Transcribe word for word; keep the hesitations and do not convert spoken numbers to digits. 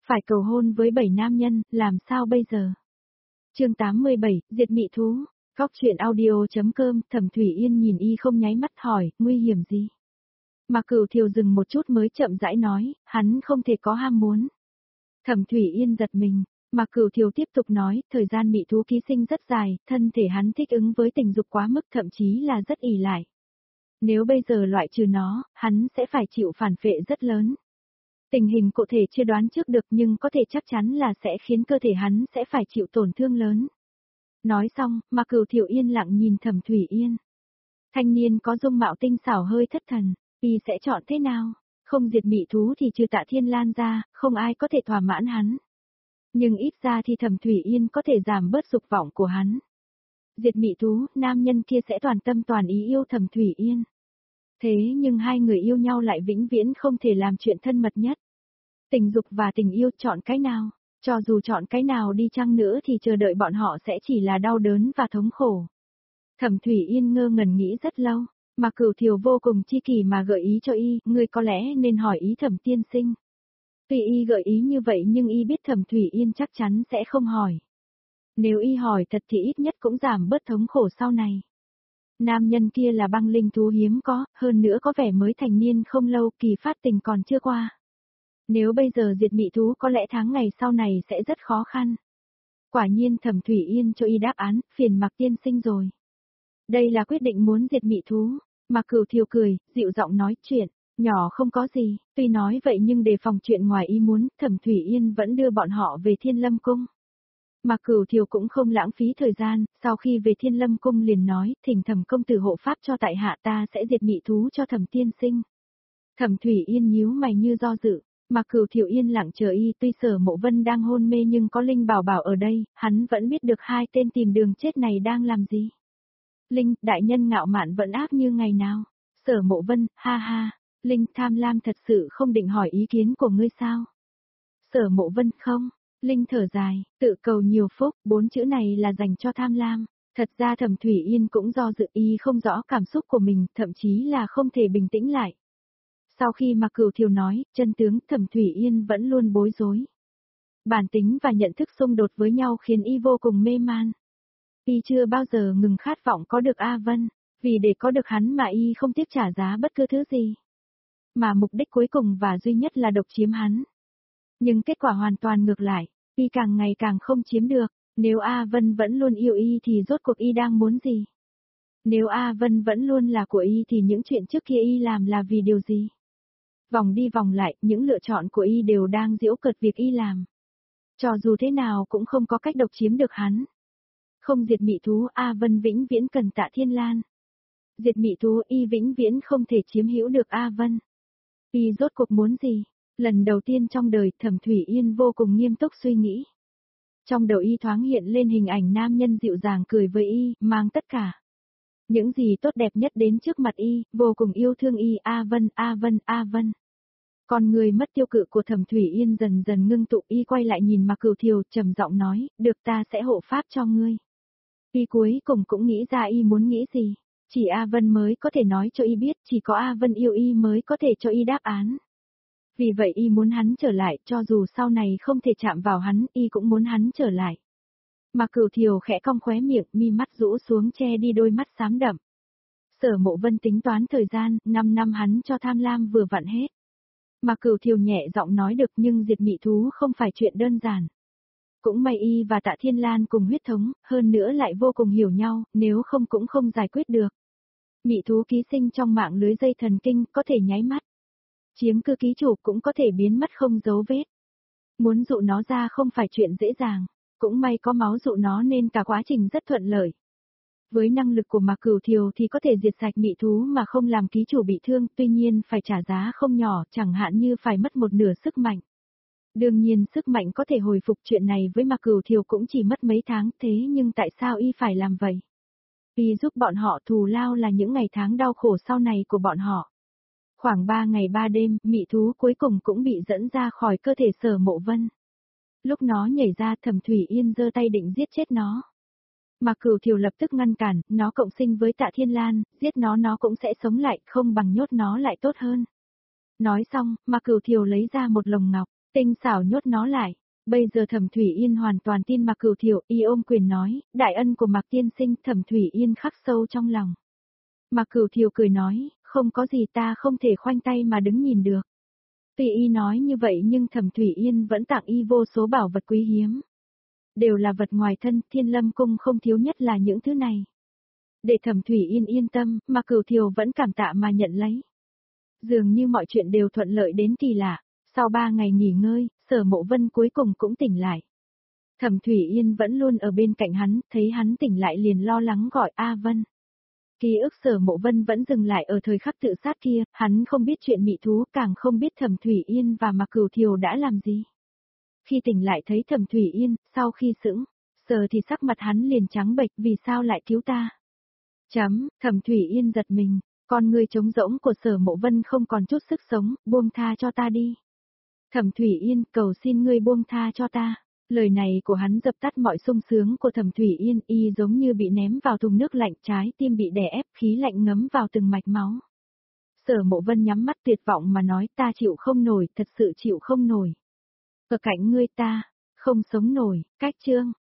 Phải cầu hôn với bảy nam nhân, làm sao bây giờ? Chương tám mươi bảy, diệt mị thú. Góc truyện audio.com, Thẩm Thủy Yên nhìn y không nháy mắt hỏi, nguy hiểm gì? Mạc Cửu Thiều dừng một chút mới chậm rãi nói, hắn không thể có ham muốn. Thẩm Thủy Yên giật mình, Mạc Cửu Thiều tiếp tục nói, thời gian mị thú ký sinh rất dài, thân thể hắn thích ứng với tình dục quá mức, thậm chí là rất ỷ lại. Nếu bây giờ loại trừ nó, hắn sẽ phải chịu phản phệ rất lớn. Tình hình cụ thể chưa đoán trước được nhưng có thể chắc chắn là sẽ khiến cơ thể hắn sẽ phải chịu tổn thương lớn. Nói xong, Mạc Cửu Thiều yên lặng nhìn Thẩm Thủy Yên. Thanh niên có dung mạo tinh xảo hơi thất thần, y sẽ chọn thế nào? Không diệt mị thú thì trừ Tạ Thiên Lan ra, không ai có thể thỏa mãn hắn. Nhưng ít ra thì Thẩm Thủy Yên có thể giảm bớt dục vọng của hắn. Diệt mị thú, nam nhân kia sẽ toàn tâm toàn ý yêu Thẩm Thủy Yên. Thế nhưng hai người yêu nhau lại vĩnh viễn không thể làm chuyện thân mật nhất. Tình dục và tình yêu chọn cái nào? Cho dù chọn cái nào đi chăng nữa thì chờ đợi bọn họ sẽ chỉ là đau đớn và thống khổ. Thẩm Thủy Yên ngơ ngẩn nghĩ rất lâu, Mạc Cửu Thiều vô cùng chi kỷ mà gợi ý cho y, ngươi có lẽ nên hỏi ý Thẩm tiên sinh. Tuy y gợi ý như vậy nhưng y biết Thẩm Thủy Yên chắc chắn sẽ không hỏi. Nếu y hỏi thật thì ít nhất cũng giảm bớt thống khổ sau này. Nam nhân kia là băng linh thú hiếm có, hơn nữa có vẻ mới thành niên không lâu, kỳ phát tình còn chưa qua. Nếu bây giờ diệt mị thú có lẽ tháng ngày sau này sẽ rất khó khăn. Quả nhiên Thẩm Thủy Yên cho y đáp án, phiền Mạc tiên sinh rồi. Đây là quyết định muốn diệt mị thú. Mạc Cửu Thiều cười, dịu giọng nói chuyện, nhỏ không có gì, tuy nói vậy nhưng đề phòng chuyện ngoài ý muốn, Thẩm Thủy Yên vẫn đưa bọn họ về Thiên Lâm Cung. Mạc Cửu Thiều cũng không lãng phí thời gian, sau khi về Thiên Lâm Cung liền nói, thỉnh Thẩm công tử hộ pháp cho tại hạ, ta sẽ diệt mị thú cho Thẩm tiên sinh. Thẩm Thủy Yên nhíu mày như do dự. Mạc Cửu Thiều yên lặng chờ y, tuy Sở Mộ Vân đang hôn mê nhưng có Linh Bảo Bảo ở đây, hắn vẫn biết được hai tên tìm đường chết này đang làm gì. Linh, đại nhân ngạo mạn vẫn áp như ngày nào. Sở Mộ Vân, ha ha, Linh tham lam thật sự không định hỏi ý kiến của ngươi sao? Sở Mộ Vân không, Linh thở dài, tự cầu nhiều phúc, bốn chữ này là dành cho tham lam. Thật ra Thẩm Thủy Yên cũng do dự y không rõ cảm xúc của mình, thậm chí là không thể bình tĩnh lại. Sau khi Mạc Cửu Thiều nói, chân tướng Thẩm Thủy Yên vẫn luôn bối rối. Bản tính và nhận thức xung đột với nhau khiến y vô cùng mê man. Y chưa bao giờ ngừng khát vọng có được A Vân, vì để có được hắn mà y không tiếc trả giá bất cứ thứ gì. Mà mục đích cuối cùng và duy nhất là độc chiếm hắn. Nhưng kết quả hoàn toàn ngược lại, y càng ngày càng không chiếm được, nếu A Vân vẫn luôn yêu y thì rốt cuộc y đang muốn gì? Nếu A Vân vẫn luôn là của y thì những chuyện trước kia y làm là vì điều gì? Vòng đi vòng lại, những lựa chọn của y đều đang giễu cợt việc y làm. Cho dù thế nào cũng không có cách độc chiếm được hắn. Không diệt mị thú, A Vân vĩnh viễn cần Tạ Thiên Lan. Diệt mị thú, y vĩnh viễn không thể chiếm hữu được A Vân. Y rốt cuộc muốn gì? Lần đầu tiên trong đời, Thẩm Thủy Yên vô cùng nghiêm túc suy nghĩ. Trong đầu y thoáng hiện lên hình ảnh nam nhân dịu dàng cười với y, mang tất cả. Những gì tốt đẹp nhất đến trước mặt y, vô cùng yêu thương y, A Vân, A Vân, A Vân. Con người mất tiêu cự của Thẩm Thủy Yên dần dần ngưng tụ, y quay lại nhìn Mạc Cửu Thiều, trầm giọng nói, được, ta sẽ hộ pháp cho ngươi. Y cuối cùng cũng nghĩ ra y muốn nghĩ gì, chỉ A Vân mới có thể nói cho y biết, chỉ có A Vân yêu y mới có thể cho y đáp án. Vì vậy y muốn hắn trở lại, cho dù sau này không thể chạm vào hắn, y cũng muốn hắn trở lại. Mạc Cửu Thiều khẽ cong khóe miệng, mi mắt rũ xuống che đi đôi mắt xám đậm. Sở Mộ Vân tính toán thời gian, năm năm hắn cho tham lam vừa vặn hết. Mạc Cửu Thiều nhẹ giọng nói được, nhưng diệt mị thú không phải chuyện đơn giản. Cũng may y và Tạ Thiên Lan cùng huyết thống, hơn nữa lại vô cùng hiểu nhau, nếu không cũng không giải quyết được. Mị thú ký sinh trong mạng lưới dây thần kinh, có thể nháy mắt. Chiếm cứ ký chủ cũng có thể biến mất không dấu vết. Muốn dụ nó ra không phải chuyện dễ dàng. Cũng may có máu dụ nó nên cả quá trình rất thuận lợi. Với năng lực của Mạc Cửu Thiều thì có thể diệt sạch mị thú mà không làm ký chủ bị thương, tuy nhiên phải trả giá không nhỏ, chẳng hạn như phải mất một nửa sức mạnh. Đương nhiên sức mạnh có thể hồi phục, chuyện này với Mạc Cửu Thiều cũng chỉ mất mấy tháng, thế nhưng tại sao y phải làm vậy? Y giúp bọn họ thù lao là những ngày tháng đau khổ sau này của bọn họ. Khoảng ba ngày ba đêm, mị thú cuối cùng cũng bị dẫn ra khỏi cơ thể Sở Mộ Vân. Lúc nó nhảy ra, Thẩm Thủy Yên giơ tay định giết chết nó. Mạc Cửu Thiều lập tức ngăn cản, nó cộng sinh với Tạ Thiên Lan, giết nó nó cũng sẽ sống lại, không bằng nhốt nó lại tốt hơn. Nói xong, Mạc Cửu Thiều lấy ra một lồng ngọc. Tinh xảo nhốt nó lại. Bây giờ Thẩm Thủy Yên hoàn toàn tin Mạc Cửu Thiệu, y ôm quyền nói, đại ân của Mạc tiên sinh, Thẩm Thủy Yên khắc sâu trong lòng. Mạc Cửu Thiệu cười nói, không có gì, ta không thể khoanh tay mà đứng nhìn được. Tuy y nói như vậy nhưng Thẩm Thủy Yên vẫn tặng y vô số bảo vật quý hiếm. Đều là vật ngoài thân, Thiên Lâm cung không thiếu nhất là những thứ này. Để Thẩm Thủy Yên yên tâm, Mạc Cửu Thiệu vẫn cảm tạ mà nhận lấy. Dường như mọi chuyện đều thuận lợi đến kỳ lạ. Sau ba ngày nghỉ ngơi, Sở Mộ Vân cuối cùng cũng tỉnh lại. Thẩm Thủy Yên vẫn luôn ở bên cạnh hắn, thấy hắn tỉnh lại liền lo lắng gọi A Vân. Ký ức Sở Mộ Vân vẫn dừng lại ở thời khắc tự sát kia, hắn không biết chuyện mị thú, càng không biết Thẩm Thủy Yên và Mạc Cửu Thiều đã làm gì. Khi tỉnh lại thấy Thẩm Thủy Yên, sau khi sững sờ thì sắc mặt hắn liền trắng bệch, vì sao lại cứu ta? Chấm, Thẩm Thủy Yên giật mình, con người trống rỗng của Sở Mộ Vân không còn chút sức sống, buông tha cho ta đi. Thẩm Thủy Yên, cầu xin ngươi buông tha cho ta. Lời này của hắn dập tắt mọi sung sướng của Thẩm Thủy Yên, y giống như bị ném vào thùng nước lạnh, trái tim bị đè ép, khí lạnh ngấm vào từng mạch máu. Sở Mộ Vân nhắm mắt tuyệt vọng mà nói, ta chịu không nổi, thật sự chịu không nổi. Ở cạnh ngươi ta, không sống nổi, cách chương.